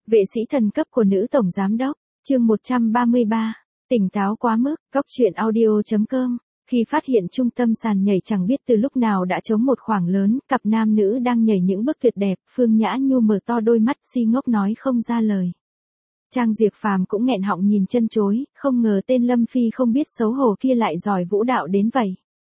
Vệ sĩ thần cấp của nữ tổng giám đốc, chương 133, tỉnh táo quá mức, góc truyện audio.com. Khi phát hiện trung tâm sàn nhảy chẳng biết từ lúc nào đã trống một khoảng lớn, cặp nam nữ đang nhảy những bước tuyệt đẹp, Phương Nhã Nhu mở to đôi mắt si ngốc nói không ra lời. Trang Diệp Phàm cũng nghẹn họng nhìn chân chối, không ngờ tên Lâm Phi không biết xấu hổ kia lại giỏi vũ đạo đến vậy.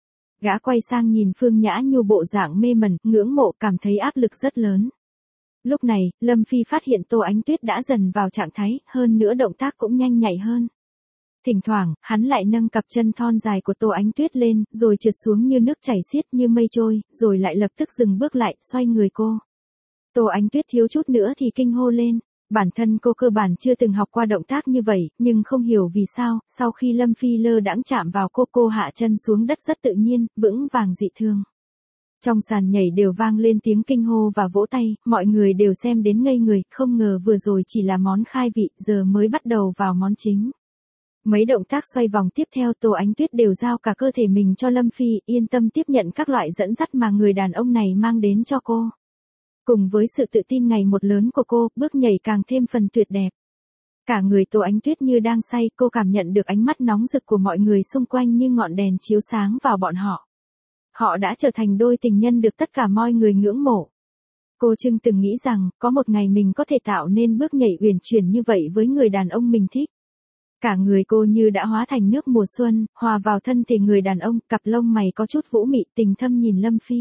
Gã quay sang nhìn Phương Nhã Nhu bộ dạng mê mẩn, ngưỡng mộ, cảm thấy áp lực rất lớn. Lúc này, Lâm Phi phát hiện Tô Ánh Tuyết đã dần vào trạng thái, hơn nữa động tác cũng nhanh nhạy hơn. Thỉnh thoảng, hắn lại nâng cặp chân thon dài của Tô Ánh Tuyết lên, rồi trượt xuống như nước chảy xiết như mây trôi, rồi lại lập tức dừng bước lại, xoay người cô. Tô Ánh Tuyết thiếu chút nữa thì kinh hô lên. Bản thân cô cơ bản chưa từng học qua động tác như vậy, nhưng không hiểu vì sao, sau khi Lâm Phi lơ đãng chạm vào cô hạ chân xuống đất rất tự nhiên, vững vàng dị thường. Trong sàn nhảy đều vang lên tiếng kinh hô và vỗ tay, mọi người đều xem đến ngây người, không ngờ vừa rồi chỉ là món khai vị, giờ mới bắt đầu vào món chính. Mấy động tác xoay vòng tiếp theo Tô Ánh Tuyết đều giao cả cơ thể mình cho Lâm Phi, yên tâm tiếp nhận các loại dẫn dắt mà người đàn ông này mang đến cho cô. Cùng với sự tự tin ngày một lớn của cô, bước nhảy càng thêm phần tuyệt đẹp. Cả người Tô Ánh Tuyết như đang say, cô cảm nhận được ánh mắt nóng rực của mọi người xung quanh như ngọn đèn chiếu sáng vào bọn họ. Họ đã trở thành đôi tình nhân được tất cả mọi người ngưỡng mộ. Cô Trưng từng nghĩ rằng, có một ngày mình có thể tạo nên bước nhảy uyển chuyển như vậy với người đàn ông mình thích. Cả người cô như đã hóa thành nước mùa xuân, hòa vào thân thể người đàn ông, cặp lông mày có chút vũ mị tình thâm nhìn Lâm Phi.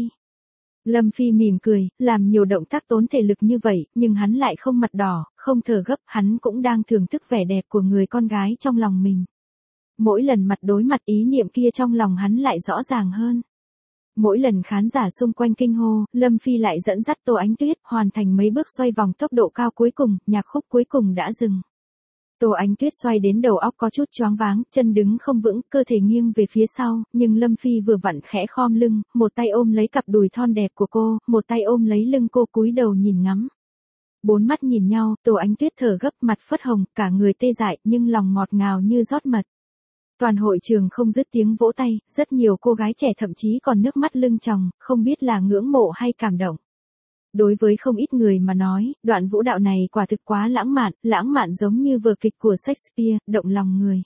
Lâm Phi mỉm cười, làm nhiều động tác tốn thể lực như vậy, nhưng hắn lại không mặt đỏ, không thở gấp, hắn cũng đang thưởng thức vẻ đẹp của người con gái trong lòng mình. Mỗi lần mặt đối mặt ý niệm kia trong lòng hắn lại rõ ràng hơn. Mỗi lần khán giả xung quanh kinh hô, Lâm Phi lại dẫn dắt Tô Ánh Tuyết hoàn thành mấy bước xoay vòng tốc độ cao cuối cùng, nhạc khúc cuối cùng đã dừng. Tô Ánh Tuyết xoay đến đầu óc có chút choáng váng, chân đứng không vững, cơ thể nghiêng về phía sau, nhưng Lâm Phi vừa vặn khẽ khom lưng, một tay ôm lấy cặp đùi thon đẹp của cô, một tay ôm lấy lưng cô cúi đầu nhìn ngắm. Bốn mắt nhìn nhau, Tô Ánh Tuyết thở gấp, mặt phớt hồng, cả người tê dại nhưng lòng ngọt ngào như rót mật. Toàn hội trường không dứt tiếng vỗ tay, rất nhiều cô gái trẻ thậm chí còn nước mắt lưng tròng, không biết là ngưỡng mộ hay cảm động. Đối với không ít người mà nói, đoạn vũ đạo này quả thực quá lãng mạn giống như vở kịch của Shakespeare, động lòng người.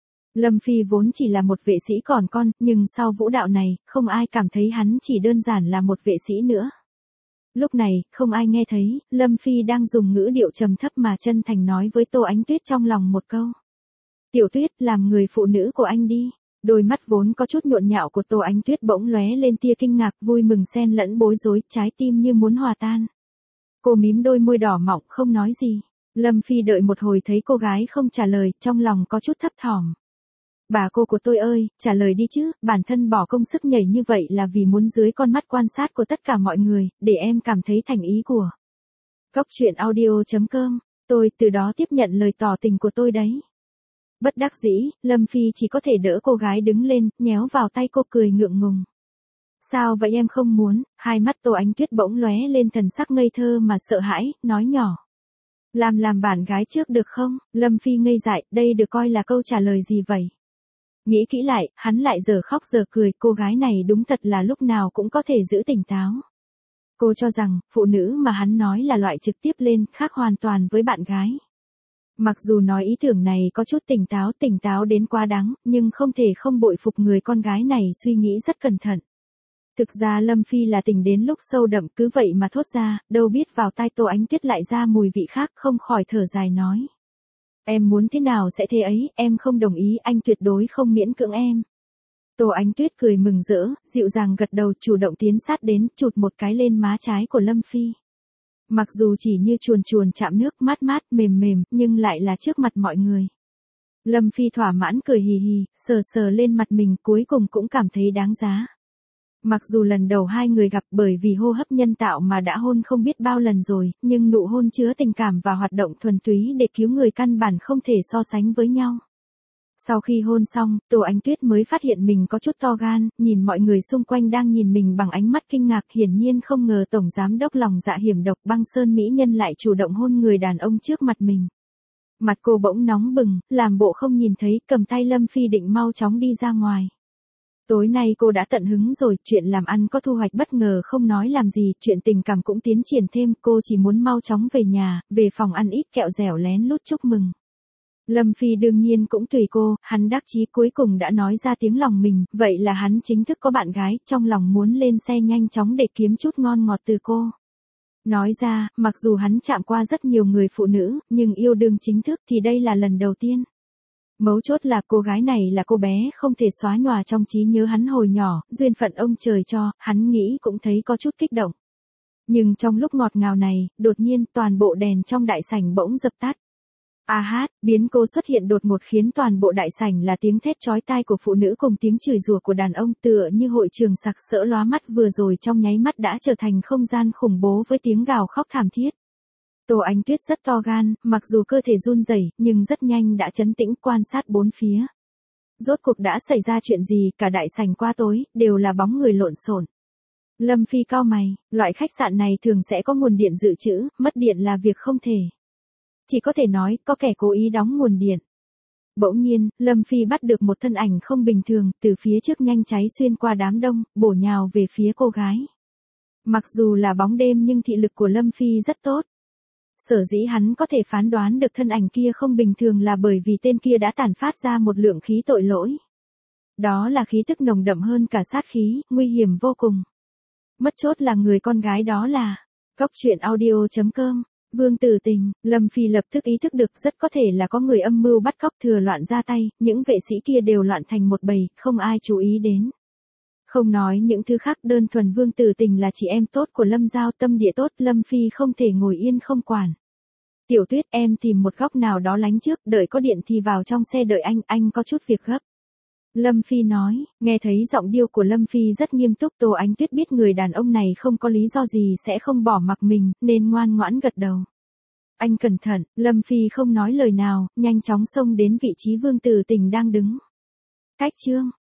Lâm Phi vốn chỉ là một vệ sĩ còn con, nhưng sau vũ đạo này, không ai cảm thấy hắn chỉ đơn giản là một vệ sĩ nữa. Lúc này, không ai nghe thấy, Lâm Phi đang dùng ngữ điệu trầm thấp mà chân thành nói với Tô Ánh Tuyết trong lòng một câu. Tiểu Tuyết, làm người phụ nữ của anh đi. Đôi mắt vốn có chút nhộn nhạo của Tô Ánh Tuyết bỗng lóe lên tia kinh ngạc, vui mừng xen lẫn bối rối, trái tim như muốn hòa tan. Cô mím đôi môi đỏ mọng không nói gì. Lâm Phi đợi một hồi thấy cô gái không trả lời, trong lòng có chút thấp thỏm. Bà cô của tôi ơi, trả lời đi chứ, bản thân bỏ công sức nhảy như vậy là vì muốn dưới con mắt quan sát của tất cả mọi người, để em cảm thấy thành ý của. Góc truyện audio.com, tôi từ đó tiếp nhận lời tỏ tình của tôi đấy. Bất đắc dĩ, Lâm Phi chỉ có thể đỡ cô gái đứng lên, nhéo vào tay cô cười ngượng ngùng. Sao vậy em không muốn? Hai mắt Tô Ánh Tuyết bỗng lóe lên thần sắc ngây thơ mà sợ hãi, nói nhỏ. Làm bạn gái trước được không? Lâm Phi ngây dại, đây được coi là câu trả lời gì vậy? Nghĩ kỹ lại, hắn lại giờ khóc giờ cười, cô gái này đúng thật là lúc nào cũng có thể giữ tỉnh táo. Cô cho rằng, phụ nữ mà hắn nói là loại trực tiếp lên, khác hoàn toàn với bạn gái. Mặc dù nói ý tưởng này có chút tỉnh táo đến quá đáng, nhưng không thể không bội phục người con gái này suy nghĩ rất cẩn thận. Thực ra Lâm Phi là tình đến lúc sâu đậm cứ vậy mà thốt ra, đâu biết vào tai Tô Ánh Tuyết lại ra mùi vị khác, không khỏi thở dài nói. Em muốn thế nào sẽ thế ấy, em không đồng ý, anh tuyệt đối không miễn cưỡng em. Tô Ánh Tuyết cười mừng rỡ, dịu dàng gật đầu, chủ động tiến sát đến, chụt một cái lên má trái của Lâm Phi. Mặc dù chỉ như chuồn chạm nước, mát mềm, nhưng lại là trước mặt mọi người. Lâm Phi thỏa mãn cười hì hì, sờ lên mặt mình, cuối cùng cũng cảm thấy đáng giá. Mặc dù lần đầu hai người gặp bởi vì hô hấp nhân tạo mà đã hôn không biết bao lần rồi, nhưng nụ hôn chứa tình cảm và hoạt động thuần túy để cứu người căn bản không thể so sánh với nhau. Sau khi hôn xong, Tô Ánh Tuyết mới phát hiện mình có chút to gan, nhìn mọi người xung quanh đang nhìn mình bằng ánh mắt kinh ngạc, hiển nhiên không ngờ tổng giám đốc lòng dạ hiểm độc Băng Sơn mỹ nhân lại chủ động hôn người đàn ông trước mặt mình. Mặt cô bỗng nóng bừng, làm bộ không nhìn thấy, cầm tay Lâm Phi định mau chóng đi ra ngoài. Tối nay cô đã tận hứng rồi, chuyện làm ăn có thu hoạch bất ngờ không nói làm gì, chuyện tình cảm cũng tiến triển thêm, cô chỉ muốn mau chóng về nhà, về phòng ăn ít kẹo dẻo lén lút chúc mừng. Lâm Phi đương nhiên cũng tùy cô, hắn đắc chí cuối cùng đã nói ra tiếng lòng mình, vậy là hắn chính thức có bạn gái, trong lòng muốn lên xe nhanh chóng để kiếm chút ngon ngọt từ cô. Nói ra, mặc dù hắn chạm qua rất nhiều người phụ nữ, nhưng yêu đương chính thức thì đây là lần đầu tiên. Mấu chốt là cô gái này là cô bé không thể xóa nhòa trong trí nhớ hắn hồi nhỏ, duyên phận ông trời cho, hắn nghĩ cũng thấy có chút kích động. Nhưng trong lúc ngọt ngào này, đột nhiên toàn bộ đèn trong đại sảnh bỗng dập tắt. A hát, biến cố xuất hiện đột ngột khiến toàn bộ đại sảnh là tiếng thét chói tai của phụ nữ cùng tiếng chửi rủa của đàn ông, tựa như hội trường sặc sỡ lóa mắt vừa rồi trong nháy mắt đã trở thành không gian khủng bố với tiếng gào khóc thảm thiết. Tô Ánh Tuyết rất to gan, mặc dù cơ thể run rẩy, nhưng rất nhanh đã trấn tĩnh quan sát bốn phía. Rốt cuộc đã xảy ra chuyện gì, cả đại sảnh qua tối, đều là bóng người lộn xộn. Lâm Phi cau mày, loại khách sạn này thường sẽ có nguồn điện dự trữ, mất điện là việc không thể. Chỉ có thể nói, có kẻ cố ý đóng nguồn điện. Bỗng nhiên, Lâm Phi bắt được một thân ảnh không bình thường, từ phía trước nhanh cháy xuyên qua đám đông, bổ nhào về phía cô gái. Mặc dù là bóng đêm nhưng thị lực của Lâm Phi rất tốt. Sở dĩ hắn có thể phán đoán được thân ảnh kia không bình thường là bởi vì tên kia đã tản phát ra một lượng khí tội lỗi. Đó là khí tức nồng đậm hơn cả sát khí, nguy hiểm vô cùng. Mất chốt là người con gái đó là Cóc.audio.com. Vương Tử Tình. Lâm Phi lập tức ý thức được rất có thể là có người âm mưu bắt cóc thừa loạn ra tay, những vệ sĩ kia đều loạn thành một bầy, không ai chú ý đến. Không nói những thứ khác, đơn thuần Vương Tử Tình là chị em tốt của Lâm Giao, tâm địa tốt, Lâm Phi không thể ngồi yên không quản. Tiểu Tuyết, em tìm một góc nào đó lánh trước, đợi có điện thì vào trong xe đợi anh có chút việc gấp. Lâm Phi nói, nghe thấy giọng điệu của Lâm Phi rất nghiêm túc, Tô Ánh Tuyết biết người đàn ông này không có lý do gì sẽ không bỏ mặc mình, nên ngoan ngoãn gật đầu. Anh cẩn thận, Lâm Phi không nói lời nào, nhanh chóng xông đến vị trí Vương Tử Tình đang đứng. Cách chương